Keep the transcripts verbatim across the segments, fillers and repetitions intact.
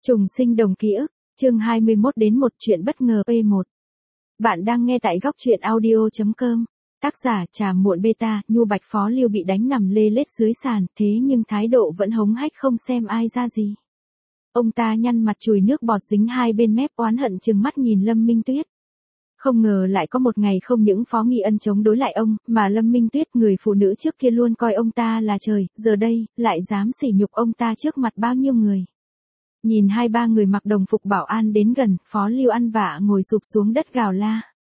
Trùng sinh đồng ký ức, chương hai mươi mốt đến một chuyện bất ngờ P một. Bạn đang nghe tại góc truyện audio.com. Tác giả Trà Muộn Beta. Nhu Bạch Phó Lưu bị đánh nằm lê lết dưới sàn, thế nhưng thái độ vẫn hống hách không xem ai ra gì. Ông ta nhăn mặt chùi nước bọt dính hai bên mép, oán hận trừng mắt nhìn Lâm Minh Tuyết. Không ngờ lại có một ngày không những Phó Nghi Ân chống đối lại ông, mà Lâm Minh Tuyết, người phụ nữ trước kia luôn coi ông ta là trời, giờ đây, lại dám sỉ nhục ông ta trước mặt bao nhiêu người. Nhìn hai ba người mặc đồng phục bảo an đến gần, Phó Lưu ăn vạ ngồi sụp xuống đất gào la.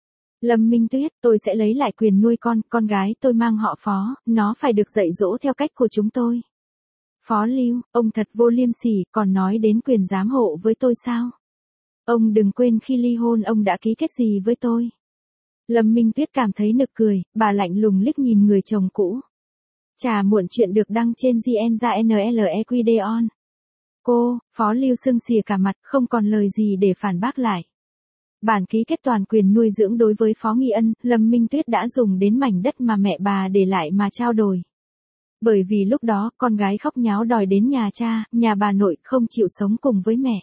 Lâm Minh Tuyết, tôi sẽ lấy lại quyền nuôi con, con gái tôi mang họ Phó, nó phải được dạy dỗ theo cách của chúng tôi. Phó Lưu, ông thật vô liêm sỉ, còn nói đến quyền giám hộ với tôi sao? Ông đừng quên khi ly hôn ông đã ký kết gì với tôi. Lâm Minh Tuyết cảm thấy nực cười, bà lạnh lùng liếc nhìn người chồng cũ. Trà Muộn chuyện được đăng trên giê en ra en lờ e quy đê on. Cô, Phó Lưu sưng xìa cả mặt, không còn lời gì để phản bác lại. Bản ký kết toàn quyền nuôi dưỡng đối với Phó Nghi Ân, Lâm Minh Tuyết đã dùng đến mảnh đất mà mẹ bà để lại mà trao đổi. Bởi vì lúc đó, con gái khóc nháo đòi đến nhà cha, nhà bà nội, không chịu sống cùng với mẹ.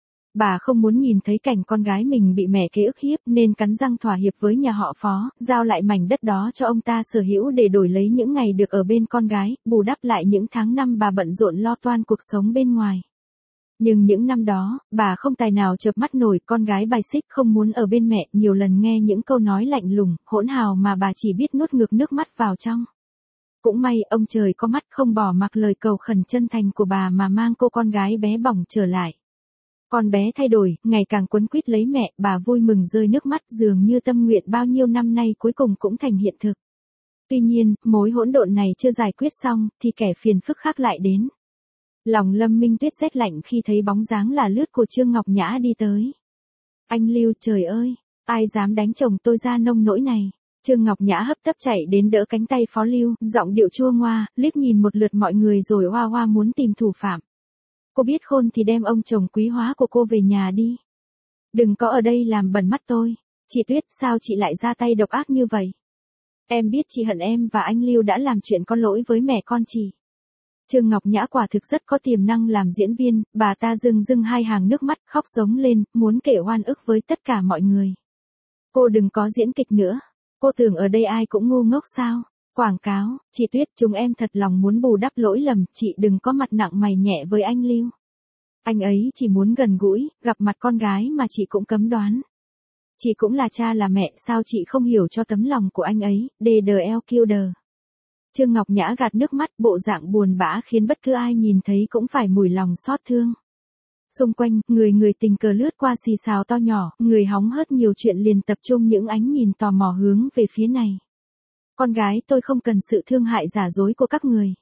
Bà không muốn nhìn thấy cảnh con gái mình bị mẹ kế ức hiếp nên cắn răng thỏa hiệp với nhà họ Phó, giao lại mảnh đất đó cho ông ta sở hữu để đổi lấy những ngày được ở bên con gái, bù đắp lại những tháng năm bà bận rộn lo toan cuộc sống bên ngoài. Nhưng những năm đó, bà không tài nào chợp mắt nổi, con gái bài xích không muốn ở bên mẹ, nhiều lần nghe những câu nói lạnh lùng, hỗn hào mà bà chỉ biết nuốt ngược nước mắt vào trong. Cũng may ông trời có mắt không bỏ mặc lời cầu khẩn chân thành của bà mà mang cô con gái bé bỏng trở lại. Con bé thay đổi, ngày càng quấn quýt lấy mẹ, bà vui mừng rơi nước mắt, dường như tâm nguyện bao nhiêu năm nay cuối cùng cũng thành hiện thực. Tuy nhiên, mối hỗn độn này chưa giải quyết xong, thì kẻ phiền phức khác lại đến. Lòng Lâm Minh Tuyết rét lạnh khi thấy bóng dáng là lướt của Trương Ngọc Nhã đi tới. Anh Lưu, trời ơi, ai dám đánh chồng tôi ra nông nỗi này. Trương Ngọc Nhã hấp tấp chạy đến đỡ cánh tay Phó Lưu, giọng điệu chua ngoa, liếc nhìn một lượt mọi người rồi hoa hoa muốn tìm thủ phạm. Cô biết khôn thì đem ông chồng quý hóa của cô về nhà đi. Đừng có ở đây làm bẩn mắt tôi. Chị Tuyết, sao chị lại ra tay độc ác như vậy? Em biết chị hận em và anh Lưu đã làm chuyện có lỗi với mẹ con chị. Trương Ngọc Nhã quả thực rất có tiềm năng làm diễn viên, bà ta rưng rưng hai hàng nước mắt, khóc giống lên, muốn kể oan ức với tất cả mọi người. Cô đừng có diễn kịch nữa. Cô tưởng ở đây ai cũng ngu ngốc sao? Quảng cáo, chị Tuyết, chúng em thật lòng muốn bù đắp lỗi lầm, chị đừng có mặt nặng mày nhẹ với anh Lưu. Anh ấy chỉ muốn gần gũi, gặp mặt con gái mà chị cũng cấm đoán. Chị cũng là cha là mẹ, sao chị không hiểu cho tấm lòng của anh ấy, đê đờ eo kiêu đờ. Trương Ngọc Nhã gạt nước mắt, bộ dạng buồn bã khiến bất cứ ai nhìn thấy cũng phải mùi lòng xót thương. Xung quanh, người người tình cờ lướt qua xì xào to nhỏ, người hóng hớt nhiều chuyện liền tập trung những ánh nhìn tò mò hướng về phía này. Con gái tôi không cần sự thương hại giả dối của các người.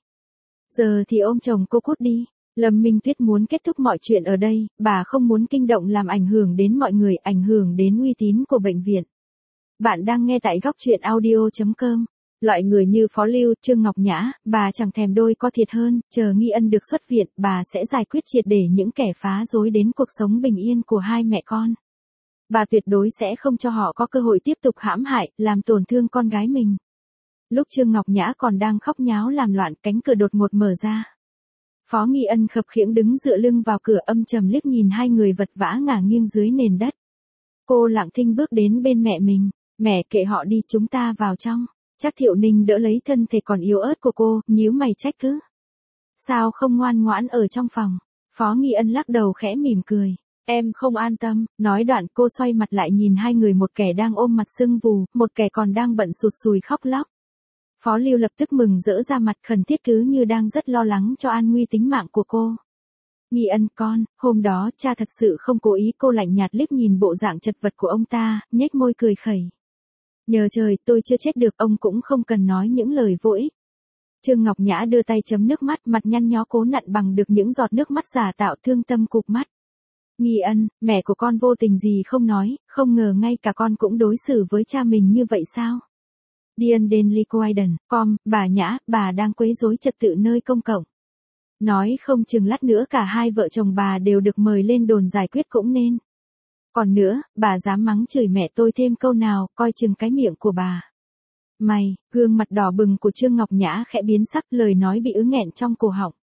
Giờ thì ôm chồng cô cút đi. Lâm Minh Tuyết muốn kết thúc mọi chuyện ở đây, bà không muốn kinh động làm ảnh hưởng đến mọi người, ảnh hưởng đến uy tín của bệnh viện. Bạn đang nghe tại góc truyện audio.com. Loại người như Phó Lưu, Trương Ngọc Nhã, bà chẳng thèm đôi co thiệt hơn, chờ Nghi Ân được xuất viện, bà sẽ giải quyết triệt để những kẻ phá rối đến cuộc sống bình yên của hai mẹ con. Bà tuyệt đối sẽ không cho họ có cơ hội tiếp tục hãm hại, làm tổn thương con gái mình. Lúc Trương Ngọc Nhã còn đang khóc nháo làm loạn, cánh cửa đột ngột mở ra. Phó Nghi Ân khập khiễng đứng dựa lưng vào cửa, âm trầm liếc nhìn hai người vật vã ngả nghiêng dưới nền đất. Cô lặng thinh bước đến bên mẹ mình. Mẹ, kệ họ đi, chúng ta vào trong. Trác Thiệu Ninh đỡ lấy thân thể còn yếu ớt của cô, nhíu mày trách cứ. Sao không ngoan ngoãn ở trong phòng? Phó Nghi Ân lắc đầu khẽ mỉm cười. Em không an tâm, nói đoạn cô xoay mặt lại nhìn hai người, một kẻ đang ôm mặt sưng vù, một kẻ còn đang bận sụt sùi khóc lóc. Phó Lưu lập tức mừng rỡ ra mặt, khẩn thiết cứ như đang rất lo lắng cho an nguy tính mạng của cô. Nghi Ân con, hôm đó cha thật sự không cố ý. Cô lạnh nhạt liếc nhìn bộ dạng chật vật của ông ta, nhếch môi cười khẩy. Nhờ trời, tôi chưa chết được, ông cũng không cần nói những lời vô ích. Trương Ngọc Nhã đưa tay chấm nước mắt, mặt nhăn nhó cố nặn bằng được những giọt nước mắt giả tạo thương tâm cụp mắt. Nghi Ân, mẹ của con vô tình gì không nói, không ngờ ngay cả con cũng đối xử với cha mình như vậy sao? Dian Denly Quaiden, com, bà Nhã, bà đang quấy rối trật tự nơi công cộng. Nói không chừng lát nữa cả hai vợ chồng bà đều được mời lên đồn giải quyết cũng nên. Còn nữa, bà dám mắng chửi mẹ tôi thêm câu nào, coi chừng cái miệng của bà. Mày, gương mặt đỏ bừng của Trương Ngọc Nhã khẽ biến sắc, lời nói bị ứ nghẹn trong cổ họng.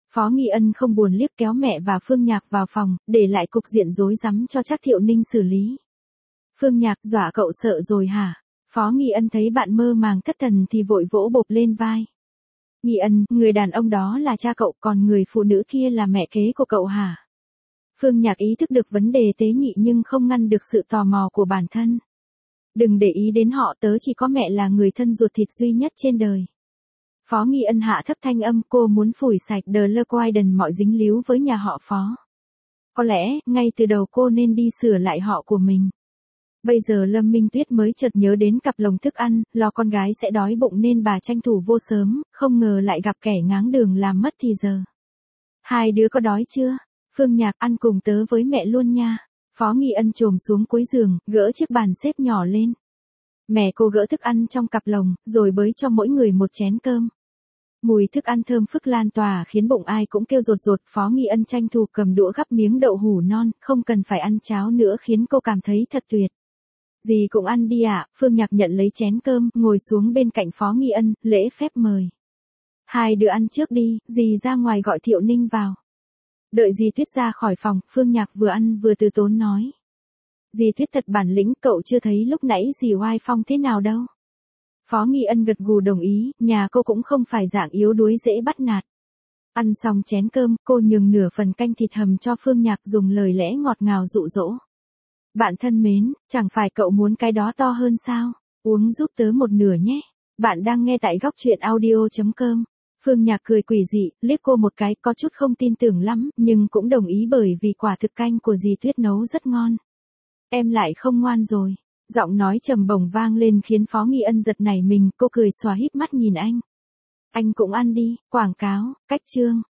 Phó Nghi Ân không buồn liếc kéo mẹ và Phương Nhạc vào phòng, để lại cục diện rối rắm cho Trác Thiệu Ninh xử lý. Phương Nhạc, dọa cậu sợ rồi hả? Phó Nghi Ân thấy bạn mơ màng thất thần thì vội vỗ bộp lên vai. Nghi Ân, người đàn ông đó là cha cậu, còn người phụ nữ kia là mẹ kế của cậu hả? Phương Nhạc ý thức được vấn đề tế nhị nhưng không ngăn được sự tò mò của bản thân. Đừng để ý đến họ, tớ chỉ có mẹ là người thân ruột thịt duy nhất trên đời. Phó Nghi Ân hạ thấp thanh âm, cô muốn phủi sạch The Lequiden mọi dính líu với nhà họ Phó. Có lẽ, ngay từ đầu cô nên đi sửa lại họ của mình. Bây giờ Lâm Minh Tuyết mới chợt nhớ đến cặp lồng thức ăn, lo con gái sẽ đói bụng nên bà tranh thủ vô sớm, không ngờ lại gặp kẻ ngáng đường làm mất thì giờ. Hai đứa có đói chưa? Phương Nhạc, ăn cùng tớ với mẹ luôn nha. Phó Nghi Ân chồm xuống cuối giường, gỡ chiếc bàn xếp nhỏ lên. Mẹ cô gỡ thức ăn trong cặp lồng, rồi bới cho mỗi người một chén cơm. Mùi thức ăn thơm phức lan tỏa khiến bụng ai cũng kêu rột rột. Phó Nghi Ân tranh thủ cầm đũa gắp miếng đậu hủ non, không cần phải ăn cháo nữa khiến cô cảm thấy thật tuyệt. Dì cũng ăn đi ạ. Phương Nhạc nhận lấy chén cơm, ngồi xuống bên cạnh Phó Nghi Ân, lễ phép mời. Hai đứa ăn trước đi, dì ra ngoài gọi Thiệu Ninh vào. Đợi dì Tuyết ra khỏi phòng, Phương Nhạc vừa ăn vừa từ tốn nói. Dì Tuyết thật bản lĩnh, cậu chưa thấy lúc nãy dì oai phong thế nào đâu. Phó Nghi Ân gật gù đồng ý, nhà cô cũng không phải dạng yếu đuối dễ bắt nạt. Ăn xong chén cơm, cô nhường nửa phần canh thịt hầm cho Phương Nhạc, dùng lời lẽ ngọt ngào dụ dỗ. Bạn thân mến, chẳng phải cậu muốn cái đó to hơn sao? Uống giúp tớ một nửa nhé. Bạn đang nghe tại góc truyện audio chấm com. Phương Nhạc cười quỷ dị, liếc cô một cái, có chút không tin tưởng lắm, nhưng cũng đồng ý bởi vì quả thực canh của dì Tuyết nấu rất ngon. Em lại không ngoan rồi. Giọng nói trầm bổng vang lên khiến Phó Nghi Ân giật nảy mình, cô cười xòa híp mắt nhìn anh. Anh cũng ăn đi, quảng cáo, cách chương.